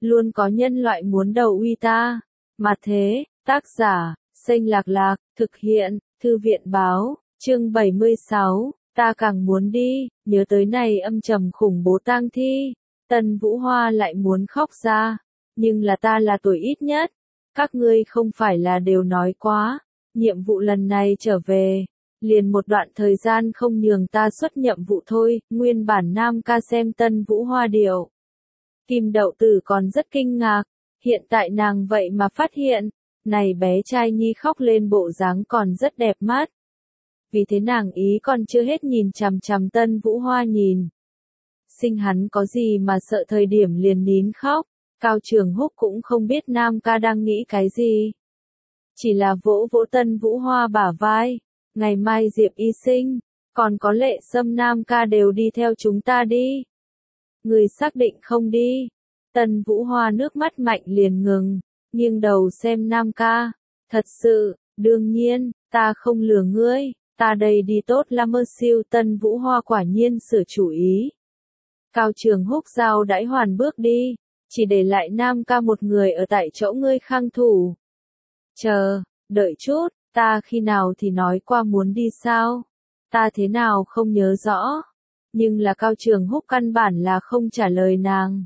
luôn có nhân loại muốn đầu uy ta. Mà thế, tác giả, Xanh Lạc Lạc, thực hiện, Thư viện báo, chương 76, ta càng muốn đi, nhớ tới này âm trầm khủng bố tang thi. Tân Vũ Hoa lại muốn khóc ra, nhưng là ta là tuổi ít nhất. Các ngươi không phải là đều nói quá, nhiệm vụ lần này trở về, liền một đoạn thời gian không nhường ta xuất nhiệm vụ thôi. Nguyên bản Nam ca xem Tân Vũ Hoa điệu. Kim Đậu Tử còn rất kinh ngạc, hiện tại nàng vậy mà phát hiện, này bé trai nhi khóc lên bộ dáng còn rất đẹp mắt. Vì thế nàng ý còn chưa hết nhìn chằm chằm Tân Vũ Hoa nhìn. Sinh hắn có gì mà sợ thời điểm liền nín khóc. Cao Trường Húc cũng không biết Nam ca đang nghĩ cái gì. Chỉ là vỗ vỗ Tân Vũ Hoa bả vai. Ngày mai Diệp y sinh, còn có Lệ Sâm Nam ca đều đi theo chúng ta đi. Người xác định không đi. Tân Vũ Hoa nước mắt mạnh liền ngừng, nghiêng đầu xem Nam ca. Thật sự, đương nhiên, ta không lừa ngươi, ta đây đi tốt lắm mơ siêu. Tân Vũ Hoa quả nhiên sửa chủ ý. Cao Trường Húc giao đãi hoàn bước đi, chỉ để lại Nam ca một người ở tại chỗ ngươi khang thủ. Chờ, đợi chút, ta khi nào thì nói qua muốn đi sao? Ta thế nào không nhớ rõ. Nhưng là Cao Trường Húc căn bản là không trả lời nàng.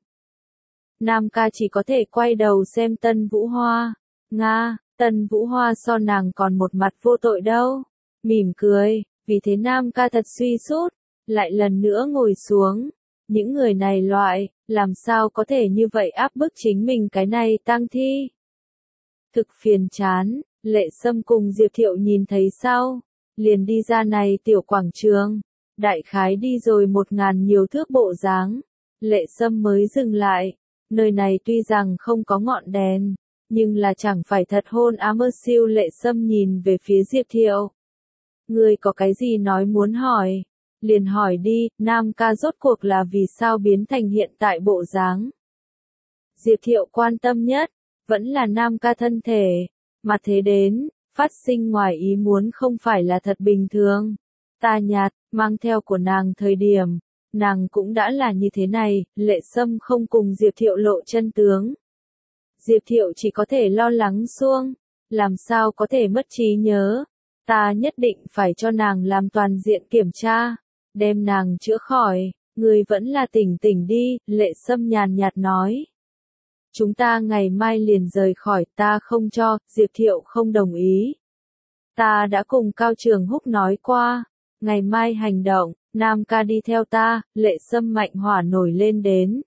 Nam ca chỉ có thể quay đầu xem Tân Vũ Hoa. Nga, Tân Vũ Hoa so nàng còn một mặt vô tội đâu. Mỉm cười, vì thế Nam ca thật suy sút, lại lần nữa ngồi xuống. Những người này loại, làm sao có thể như vậy áp bức chính mình cái này tang thi. Thực phiền chán, Lệ Sâm cùng Diệp Thiệu nhìn thấy sao, liền đi ra này tiểu quảng trường. Đại khái đi rồi 1000 nhiều thước bộ dáng. Lệ Sâm mới dừng lại. Nơi này tuy rằng không có ngọn đèn, nhưng là chẳng phải thật hôn á mơ siêu. Lệ Sâm nhìn về phía Diệp Thiệu. Ngươi có cái gì nói muốn hỏi? Liền hỏi đi, Nam ca rốt cuộc là vì sao biến thành hiện tại bộ dáng. Diệp Thiệu quan tâm nhất, vẫn là Nam ca thân thể, mà thế đến, phát sinh ngoài ý muốn không phải là thật bình thường. Ta nhạt, mang theo của nàng thời điểm, nàng cũng đã là như thế này. Lệ Sâm không cùng Diệp Thiệu lộ chân tướng. Diệp Thiệu chỉ có thể lo lắng xuông, làm sao có thể mất trí nhớ. Ta nhất định phải cho nàng làm toàn diện kiểm tra, đem nàng chữa khỏi. Người vẫn là tỉnh tỉnh đi, Lệ Sâm nhàn nhạt nói. Chúng ta ngày mai liền rời khỏi. Ta không cho. Diệp Thiệu không đồng ý. Ta đã cùng Cao Trường Húc nói qua, ngày mai hành động. Nam ca đi theo ta. Lệ Sâm mạnh hỏa nổi lên đến.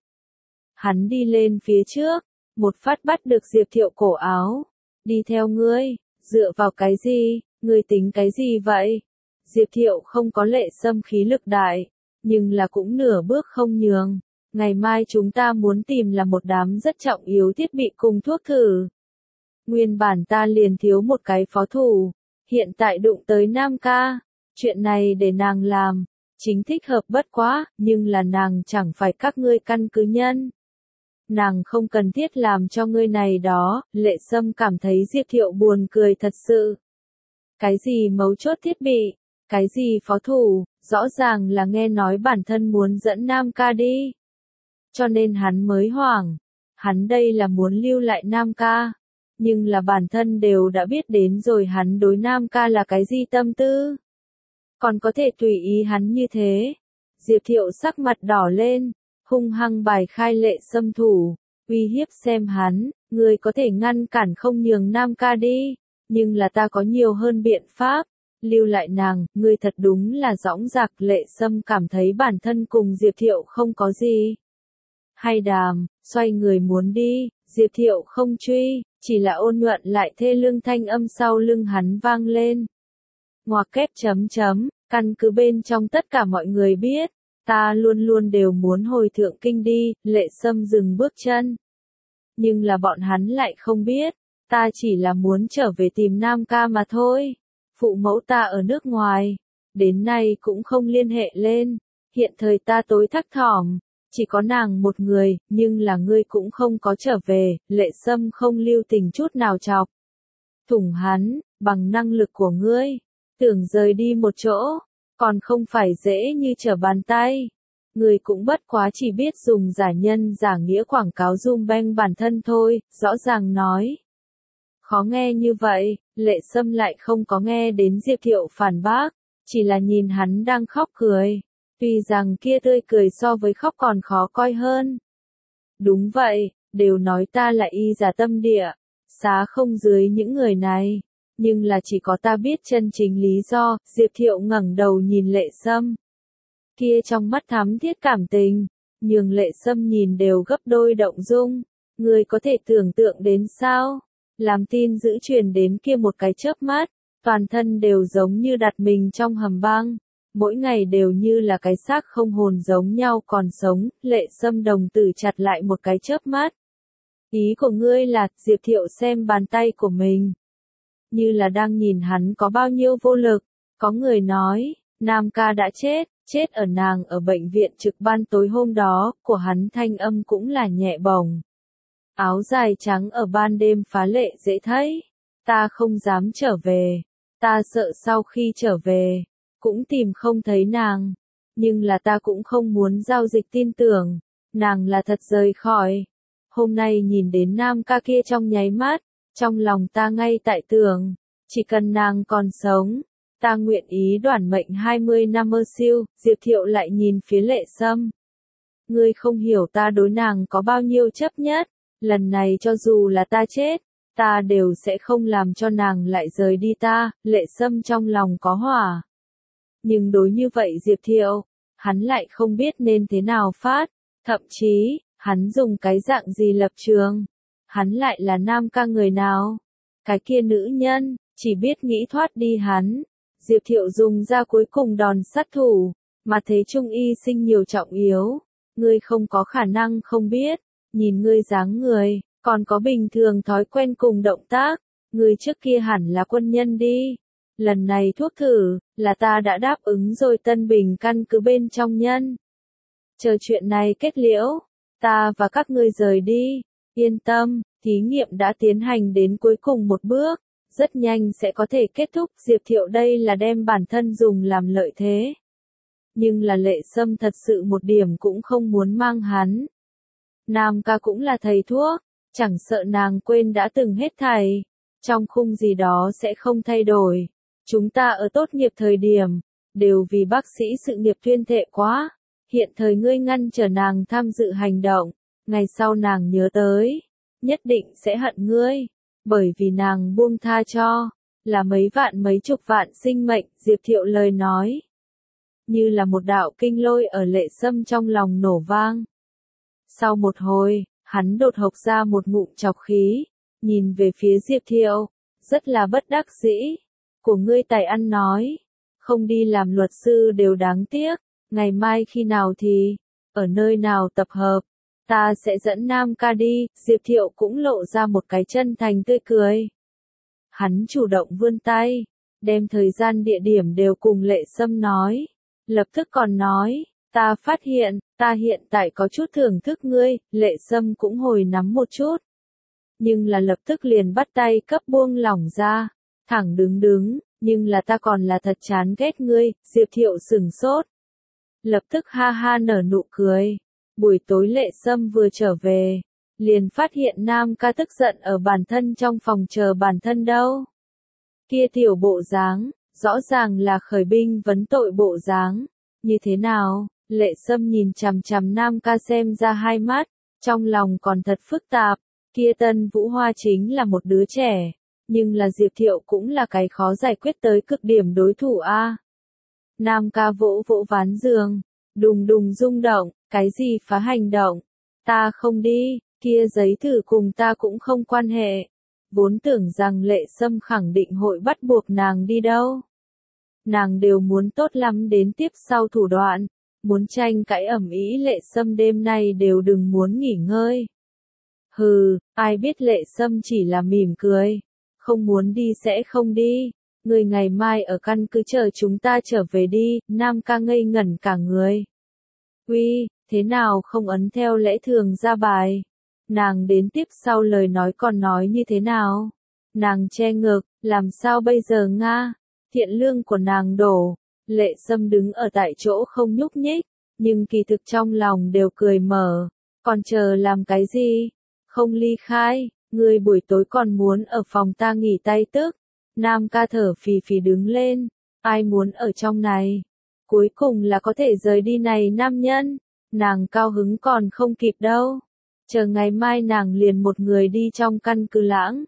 Hắn đi lên phía trước, một phát bắt được Diệp Thiệu cổ áo. Đi theo ngươi, dựa vào cái gì, ngươi tính cái gì vậy? Diệp Thiệu không có Lệ Sâm khí lực đại, nhưng là cũng nửa bước không nhường. Ngày mai chúng ta muốn tìm là một đám rất trọng yếu thiết bị cùng thuốc thử. Nguyên bản ta liền thiếu một cái phó thủ, hiện tại đụng tới Nam ca. Chuyện này để nàng làm, chính thích hợp bất quá, nhưng là nàng chẳng phải các ngươi căn cứ nhân. Nàng không cần thiết làm cho ngươi này đó. Lệ Sâm cảm thấy Diệp Thiệu buồn cười thật sự. Cái gì mấu chốt thiết bị, cái gì phó thủ, rõ ràng là nghe nói bản thân muốn dẫn Nam ca đi. Cho nên hắn mới hoảng, hắn đây là muốn lưu lại Nam ca. Nhưng là bản thân đều đã biết đến rồi hắn đối Nam ca là cái gì tâm tư. Còn có thể tùy ý hắn như thế. Diệp Thiệu sắc mặt đỏ lên, hung hăng bài khai Lệ Sâm thủ, uy hiếp xem hắn, người có thể ngăn cản không nhường Nam ca đi, nhưng là ta có nhiều hơn biện pháp, lưu lại nàng. Ngươi thật đúng là dõng dạc. Lệ Sâm cảm thấy bản thân cùng Diệp Thiệu không có gì hay đàm, xoay người muốn đi. Diệp Thiệu không truy, chỉ là ôn nhuận lại thê lương thanh âm sau lưng hắn vang lên. Ngoặc kép chấm chấm, căn cứ bên trong tất cả mọi người biết, ta luôn luôn đều muốn hồi thượng kinh đi. Lệ Sâm dừng bước chân. Nhưng là bọn hắn lại không biết, ta chỉ là muốn trở về tìm Nam ca mà thôi. Phụ mẫu ta ở nước ngoài, đến nay cũng không liên hệ lên. Hiện thời ta tối thắc thỏm, chỉ có nàng một người, nhưng là ngươi cũng không có trở về. Lệ Sâm không lưu tình chút nào chọc thủng hắn, bằng năng lực của ngươi, tưởng rời đi một chỗ, còn không phải dễ như trở bàn tay. Người cũng bất quá chỉ biết dùng giả nhân giả nghĩa quảng cáo zoom banh bản thân thôi, rõ ràng nói. Khó nghe như vậy, Lệ Sâm lại không có nghe đến Diệp Thiệu phản bác, chỉ là nhìn hắn đang khóc cười. Tuy rằng kia tươi cười so với khóc còn khó coi hơn. Đúng vậy, đều nói ta là y giả tâm địa, xá không dưới những người này. Nhưng là chỉ có ta biết chân chính lý do, Diệp Thiệu ngẩng đầu nhìn Lệ Sâm. Kia trong mắt thắm thiết cảm tình, nhường Lệ Sâm nhìn đều gấp đôi động dung. Người có thể tưởng tượng đến sao? Làm tin dữ truyền đến kia một cái chớp mắt, toàn thân đều giống như đặt mình trong hầm băng. Mỗi ngày đều như là cái xác không hồn giống nhau còn sống, Lệ Sâm đồng tử chặt lại một cái chớp mắt. Ý của ngươi là, Diệp Thiệu xem bàn tay của mình. Như là đang nhìn hắn có bao nhiêu vô lực, có người nói, Nam ca đã chết ở nàng ở bệnh viện trực ban tối hôm đó, của hắn thanh âm cũng là nhẹ bồng. Áo dài trắng ở ban đêm phá lệ dễ thấy, ta không dám trở về, ta sợ sau khi trở về, cũng tìm không thấy nàng, nhưng là ta cũng không muốn giao dịch tin tưởng, nàng là thật rời khỏi. Hôm nay nhìn đến Nam ca kia trong nháy mắt, trong lòng ta ngay tại tưởng, chỉ cần nàng còn sống, ta nguyện ý đoản mệnh 20 năm mơ siêu. Diệp Thiệu lại nhìn phía Lệ Sâm. Ngươi không hiểu ta đối nàng có bao nhiêu chấp nhất, lần này cho dù là ta chết, ta đều sẽ không làm cho nàng lại rời đi ta. Lệ Sâm trong lòng có hỏa. Nhưng đối như vậy Diệp Thiệu, hắn lại không biết nên thế nào phát, thậm chí, hắn dùng cái dạng gì lập trường. Hắn lại là Nam ca người nào? Cái kia nữ nhân, chỉ biết nghĩ thoát đi hắn. Diệp Thiệu dùng ra cuối cùng đòn sát thủ, mà thế Trung Y sinh nhiều trọng yếu. Ngươi không có khả năng không biết, nhìn ngươi dáng người, còn có bình thường thói quen cùng động tác. Ngươi trước kia hẳn là quân nhân đi. Lần này thuốc thử, là ta đã đáp ứng rồi Tân Bình căn cứ bên trong nhân. Chờ chuyện này kết liễu, ta và các ngươi rời đi. Yên tâm, thí nghiệm đã tiến hành đến cuối cùng một bước, rất nhanh sẽ có thể kết thúc. Diệp Thiệu đây là đem bản thân dùng làm lợi thế. Nhưng là Lệ Sâm thật sự một điểm cũng không muốn mang hắn. Nam ca cũng là thầy thuốc, chẳng sợ nàng quên đã từng hết thảy. Trong khung gì đó sẽ không thay đổi. Chúng ta ở tốt nghiệp thời điểm, đều vì bác sĩ sự nghiệp tuyên thệ quá. Hiện thời ngươi ngăn trở nàng tham dự hành động, ngày sau nàng nhớ tới, nhất định sẽ hận ngươi, bởi vì nàng buông tha cho, là mấy vạn mấy chục vạn sinh mệnh. Diệp Thiệu lời nói, như là một đạo kinh lôi ở Lệ Sâm trong lòng nổ vang. Sau một hồi, hắn đột hộc ra một ngụm chọc khí, nhìn về phía Diệp Thiệu, rất là bất đắc dĩ. Của ngươi tài ăn nói, không đi làm luật sư đều đáng tiếc, ngày mai khi nào thì, ở nơi nào tập hợp, ta sẽ dẫn Nam ca đi. Diệp Thiệu cũng lộ ra một cái chân thành tươi cười. Hắn chủ động vươn tay, đem thời gian địa điểm đều cùng Lệ Sâm nói, lập tức còn nói, ta phát hiện, ta hiện tại có chút thưởng thức ngươi. Lệ Sâm cũng hồi nắm một chút, nhưng là lập tức liền bắt tay cấp buông lỏng ra, thẳng đứng, nhưng là ta còn là thật chán ghét ngươi. Diệp Thiệu sửng sốt, lập tức ha ha nở nụ cười. Buổi tối Lệ Sâm vừa trở về, liền phát hiện Nam ca tức giận ở bản thân trong phòng chờ bản thân đâu. Kia tiểu bộ dáng, rõ ràng là khởi binh vấn tội bộ dáng. Như thế nào? Lệ Sâm nhìn chằm chằm Nam ca xem ra hai mắt, trong lòng còn thật phức tạp. Kia Tân Vũ Hoa chính là một đứa trẻ, nhưng là Diệp Thiệu cũng là cái khó giải quyết tới cực điểm đối thủ a. Nam ca vỗ vỗ ván giường, đùng đùng rung động, cái gì phá hành động? Ta không đi, kia giấy thử cùng ta cũng không quan hệ. Vốn tưởng rằng Lệ Sâm khẳng định hội bắt buộc nàng đi đâu. Nàng đều muốn tốt lắm đến tiếp sau thủ đoạn, muốn tranh cãi ầm ĩ. Lệ Sâm đêm nay đều đừng muốn nghỉ ngơi. Hừ, ai biết Lệ Sâm chỉ là mỉm cười, không muốn đi sẽ không đi. Người ngày mai ở căn cứ chờ chúng ta trở về đi. Nam ca ngây ngẩn cả người. Uy, thế nào không ấn theo lẽ thường ra bài? Nàng đến tiếp sau lời nói còn nói như thế nào? Nàng che ngực, làm sao bây giờ nga? Thiện lương của nàng đổ. Lệ Sâm đứng ở tại chỗ không nhúc nhích, nhưng kỳ thực trong lòng đều cười mở. Còn chờ làm cái gì? Không ly khai, ngươi buổi tối còn muốn ở phòng ta nghỉ tay tức. Nam ca thở phì phì đứng lên, ai muốn ở trong này? Cuối cùng là có thể rời đi này nam nhân. Nàng cao hứng còn không kịp đâu. Chờ ngày mai nàng liền một người đi trong căn cứ lãng.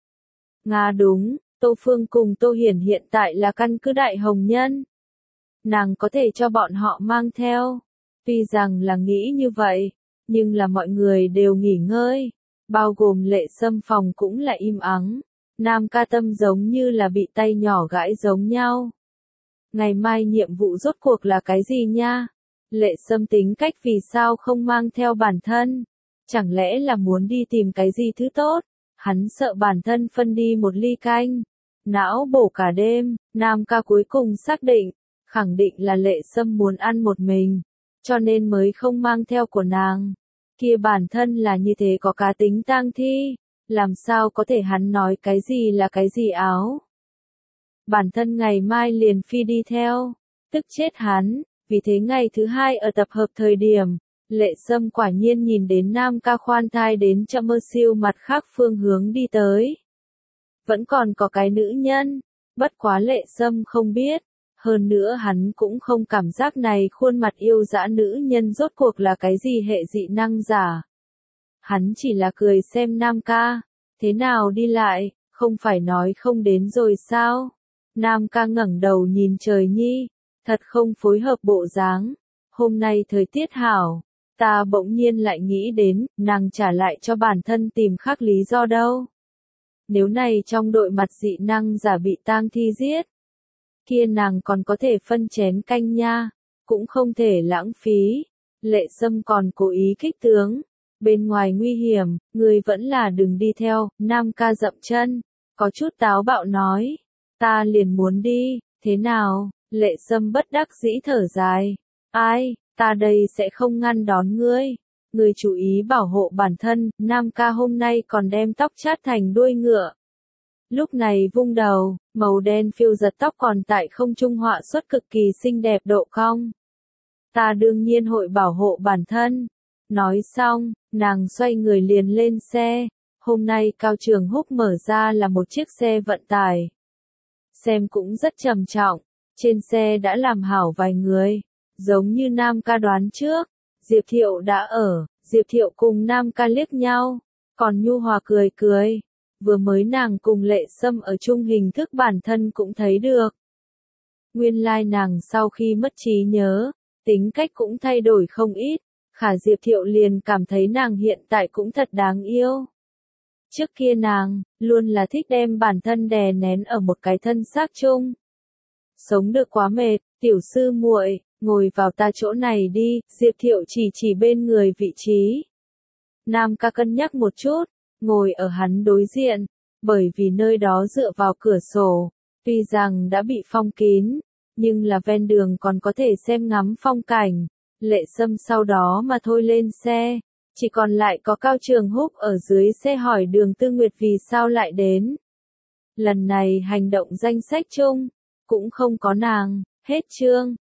Nga đúng, Tô Phương cùng Tô Hiển hiện tại là căn cứ đại hồng nhân. Nàng có thể cho bọn họ mang theo. Tuy rằng là nghĩ như vậy, nhưng là mọi người đều nghỉ ngơi. Bao gồm Lệ Sâm phòng cũng là im ắng. Nam ca tâm giống như là bị tay nhỏ gãi giống nhau. Ngày mai nhiệm vụ rốt cuộc là cái gì nha? Lệ Sâm tính cách vì sao không mang theo bản thân? Chẳng lẽ là muốn đi tìm cái gì thứ tốt? Hắn sợ bản thân phân đi một ly canh. Não bổ cả đêm, Nam ca cuối cùng xác định, khẳng định là Lệ Sâm muốn ăn một mình, cho nên mới không mang theo của nàng. Kia bản thân là như thế có cá tính tang thi, làm sao có thể hắn nói cái gì là cái gì áo. Bản thân ngày mai liền phi đi theo, tức chết hắn, vì thế ngày thứ hai ở tập hợp thời điểm, Lệ Sâm quả nhiên nhìn đến Nam ca khoan thai đến chợ mơ siêu mặt khác phương hướng đi tới. Vẫn còn có cái nữ nhân, bất quá Lệ Sâm không biết, hơn nữa hắn cũng không cảm giác này khuôn mặt yêu dã nữ nhân rốt cuộc là cái gì hệ dị năng giả. Hắn chỉ là cười xem Nam ca, thế nào đi lại, không phải nói không đến rồi sao? Nam ca ngẩng đầu nhìn trời nhi, thật không phối hợp bộ dáng. Hôm nay thời tiết hảo, ta bỗng nhiên lại nghĩ đến, nàng trả lại cho bản thân tìm khác lý do đâu. Nếu này trong đội mặt dị năng giả bị tang thi giết, kia nàng còn có thể phân chén canh nha, cũng không thể lãng phí. Lệ Sâm còn cố ý kích tướng, bên ngoài nguy hiểm, người vẫn là đừng đi theo. Nam ca dậm chân, có chút táo bạo nói, ta liền muốn đi, thế nào? Lệ Sâm bất đắc dĩ thở dài, ai, ta đây sẽ không ngăn đón ngươi. Người chú ý bảo hộ bản thân. Nam ca hôm nay còn đem tóc chát thành đuôi ngựa. Lúc này vung đầu, màu đen phiêu giật tóc còn tại không trung họa xuất cực kỳ xinh đẹp độ cong. Ta đương nhiên hội bảo hộ bản thân. Nói xong, nàng xoay người liền lên xe. Hôm nay Cao Trường Húc mở ra là một chiếc xe vận tải. Xem cũng rất trầm trọng. Trên xe đã làm hảo vài người. Giống như Nam ca đoán trước. Diệp Thiệu đã ở. Diệp Thiệu cùng Nam ca liếc nhau. Còn nhu hòa cười cười. Vừa mới nàng cùng Lệ Sâm ở chung hình thức bản thân cũng thấy được. Nguyên lai nàng sau khi mất trí nhớ, tính cách cũng thay đổi không ít. Khả Diệp Thiệu liền cảm thấy nàng hiện tại cũng thật đáng yêu. Trước kia nàng, luôn là thích đem bản thân đè nén ở một cái thân xác chung. Sống được quá mệt, tiểu sư muội, ngồi vào ta chỗ này đi. Diệp Thiệu chỉ bên người vị trí. Nam ca cân nhắc một chút, ngồi ở hắn đối diện, bởi vì nơi đó dựa vào cửa sổ, tuy rằng đã bị phong kín, nhưng là ven đường còn có thể xem ngắm phong cảnh. Lệ Sâm sau đó mà thôi lên xe, chỉ còn lại có Cao Trường Húc ở dưới xe hỏi Đường Tư Nguyệt vì sao lại đến. Lần này hành động danh sách chung, cũng không có nàng, hết chương.